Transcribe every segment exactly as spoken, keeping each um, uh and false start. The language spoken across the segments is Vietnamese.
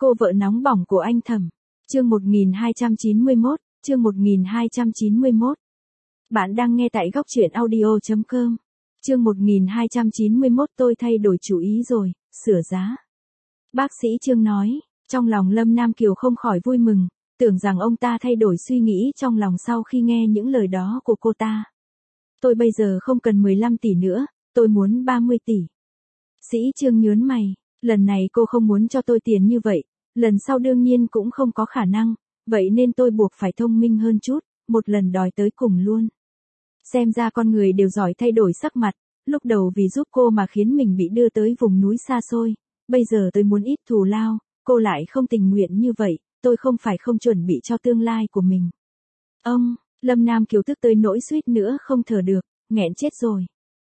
Cô vợ nóng bỏng của anh Thẩm. Chương một nghìn hai trăm chín mươi mốt, chương một nghìn hai trăm chín mươi mốt. Bạn đang nghe tại góc truyện audio chấm com. Chương một nghìn hai trăm chín mươi mốt tôi thay đổi chủ ý rồi, sửa giá. Bác sĩ Trương nói, trong lòng Lâm Nam Kiều không khỏi vui mừng, tưởng rằng ông ta thay đổi suy nghĩ trong lòng sau khi nghe những lời đó của cô ta. Tôi bây giờ không cần mười lăm tỷ nữa, tôi muốn ba mươi tỷ. Sĩ Trương nhớn mày, lần này cô không muốn cho tôi tiền như vậy, lần sau đương nhiên cũng không có khả năng, vậy nên tôi buộc phải thông minh hơn chút, một lần đòi tới cùng luôn. Xem ra con người đều giỏi thay đổi sắc mặt, lúc đầu vì giúp cô mà khiến mình bị đưa tới vùng núi xa xôi, bây giờ tôi muốn ít thù lao, cô lại không tình nguyện như vậy, tôi không phải không chuẩn bị cho tương lai của mình. Ông, Lâm Nam Kiều tức tới nỗi suýt nữa không thở được, nghẹn chết rồi.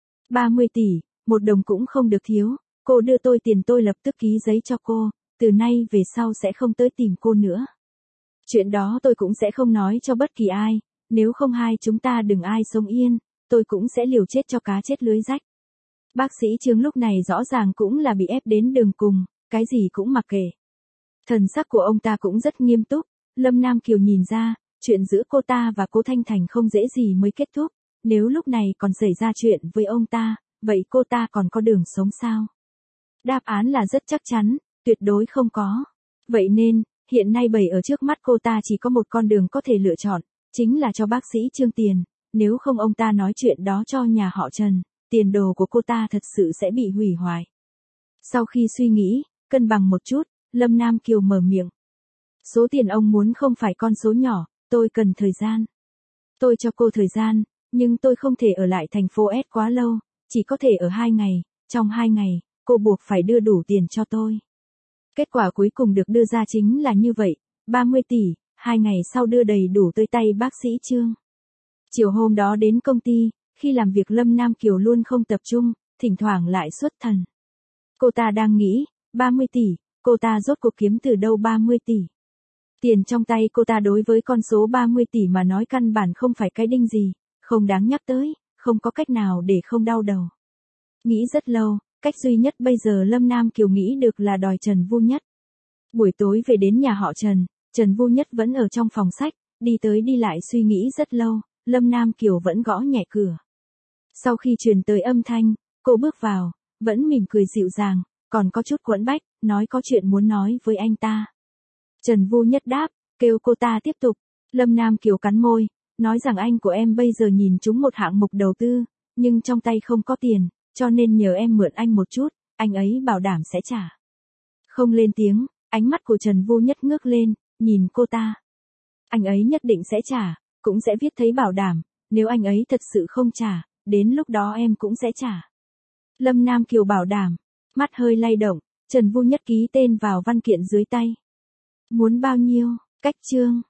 ba mươi tỷ, một đồng cũng không được thiếu, cô đưa tôi tiền tôi lập tức ký giấy cho cô, từ nay về sau sẽ không tới tìm cô nữa. Chuyện đó tôi cũng sẽ không nói cho bất kỳ ai, nếu không hai chúng ta đừng ai sống yên, tôi cũng sẽ liều chết cho cá chết lưới rách. Bác sĩ Trương lúc này rõ ràng cũng là bị ép đến đường cùng, cái gì cũng mặc kệ. Thần sắc của ông ta cũng rất nghiêm túc, Lâm Nam Kiều nhìn ra, chuyện giữa cô ta và cô Thanh Thành không dễ gì mới kết thúc, nếu lúc này còn xảy ra chuyện với ông ta, vậy cô ta còn có đường sống sao? Đáp án là rất chắc chắn, tuyệt đối không có. Vậy nên, hiện nay bày ở trước mắt cô ta chỉ có một con đường có thể lựa chọn, chính là cho bác sĩ Trương tiền, nếu không ông ta nói chuyện đó cho nhà họ Trần, tiền đồ của cô ta thật sự sẽ bị hủy hoại. Sau khi suy nghĩ, cân bằng một chút, Lâm Nam Kiều mở miệng. Số tiền ông muốn không phải con số nhỏ, tôi cần thời gian. Tôi cho cô thời gian, nhưng tôi không thể ở lại thành phố S quá lâu, chỉ có thể ở hai ngày, trong hai ngày, cô buộc phải đưa đủ tiền cho tôi. Kết quả cuối cùng được đưa ra chính là như vậy, ba mươi tỷ, hai ngày sau đưa đầy đủ tới tay bác sĩ Trương. Chiều hôm đó đến công ty, khi làm việc Lâm Nam Kiều luôn không tập trung, thỉnh thoảng lại xuất thần. Cô ta đang nghĩ, ba mươi tỷ, cô ta rốt cuộc kiếm từ đâu ba mươi tỷ. Tiền trong tay cô ta đối với con số ba mươi tỷ mà nói căn bản không phải cái đinh gì, không đáng nhắc tới, không có cách nào để không đau đầu. Nghĩ rất lâu, cách duy nhất bây giờ Lâm Nam Kiều nghĩ được là đòi Trần Vu Nhất. Buổi tối về đến nhà họ Trần, Trần Vu Nhất vẫn ở trong phòng sách, đi tới đi lại suy nghĩ rất lâu, Lâm Nam Kiều vẫn gõ nhẹ cửa. Sau khi truyền tới âm thanh, cô bước vào, vẫn mỉm cười dịu dàng, còn có chút quẫn bách, nói có chuyện muốn nói với anh ta. Trần Vu Nhất đáp, kêu cô ta tiếp tục. Lâm Nam Kiều cắn môi, nói rằng anh của em bây giờ nhìn trúng một hạng mục đầu tư, nhưng trong tay không có tiền, cho nên nhờ em mượn anh một chút, anh ấy bảo đảm sẽ trả. Không lên tiếng, ánh mắt của Trần Vu Nhất ngước lên, nhìn cô ta. Anh ấy nhất định sẽ trả, cũng sẽ viết thấy bảo đảm, nếu anh ấy thật sự không trả, đến lúc đó em cũng sẽ trả. Lâm Nam Kiều bảo đảm, mắt hơi lay động, Trần Vu Nhất ký tên vào văn kiện dưới tay. Muốn bao nhiêu, cách chương.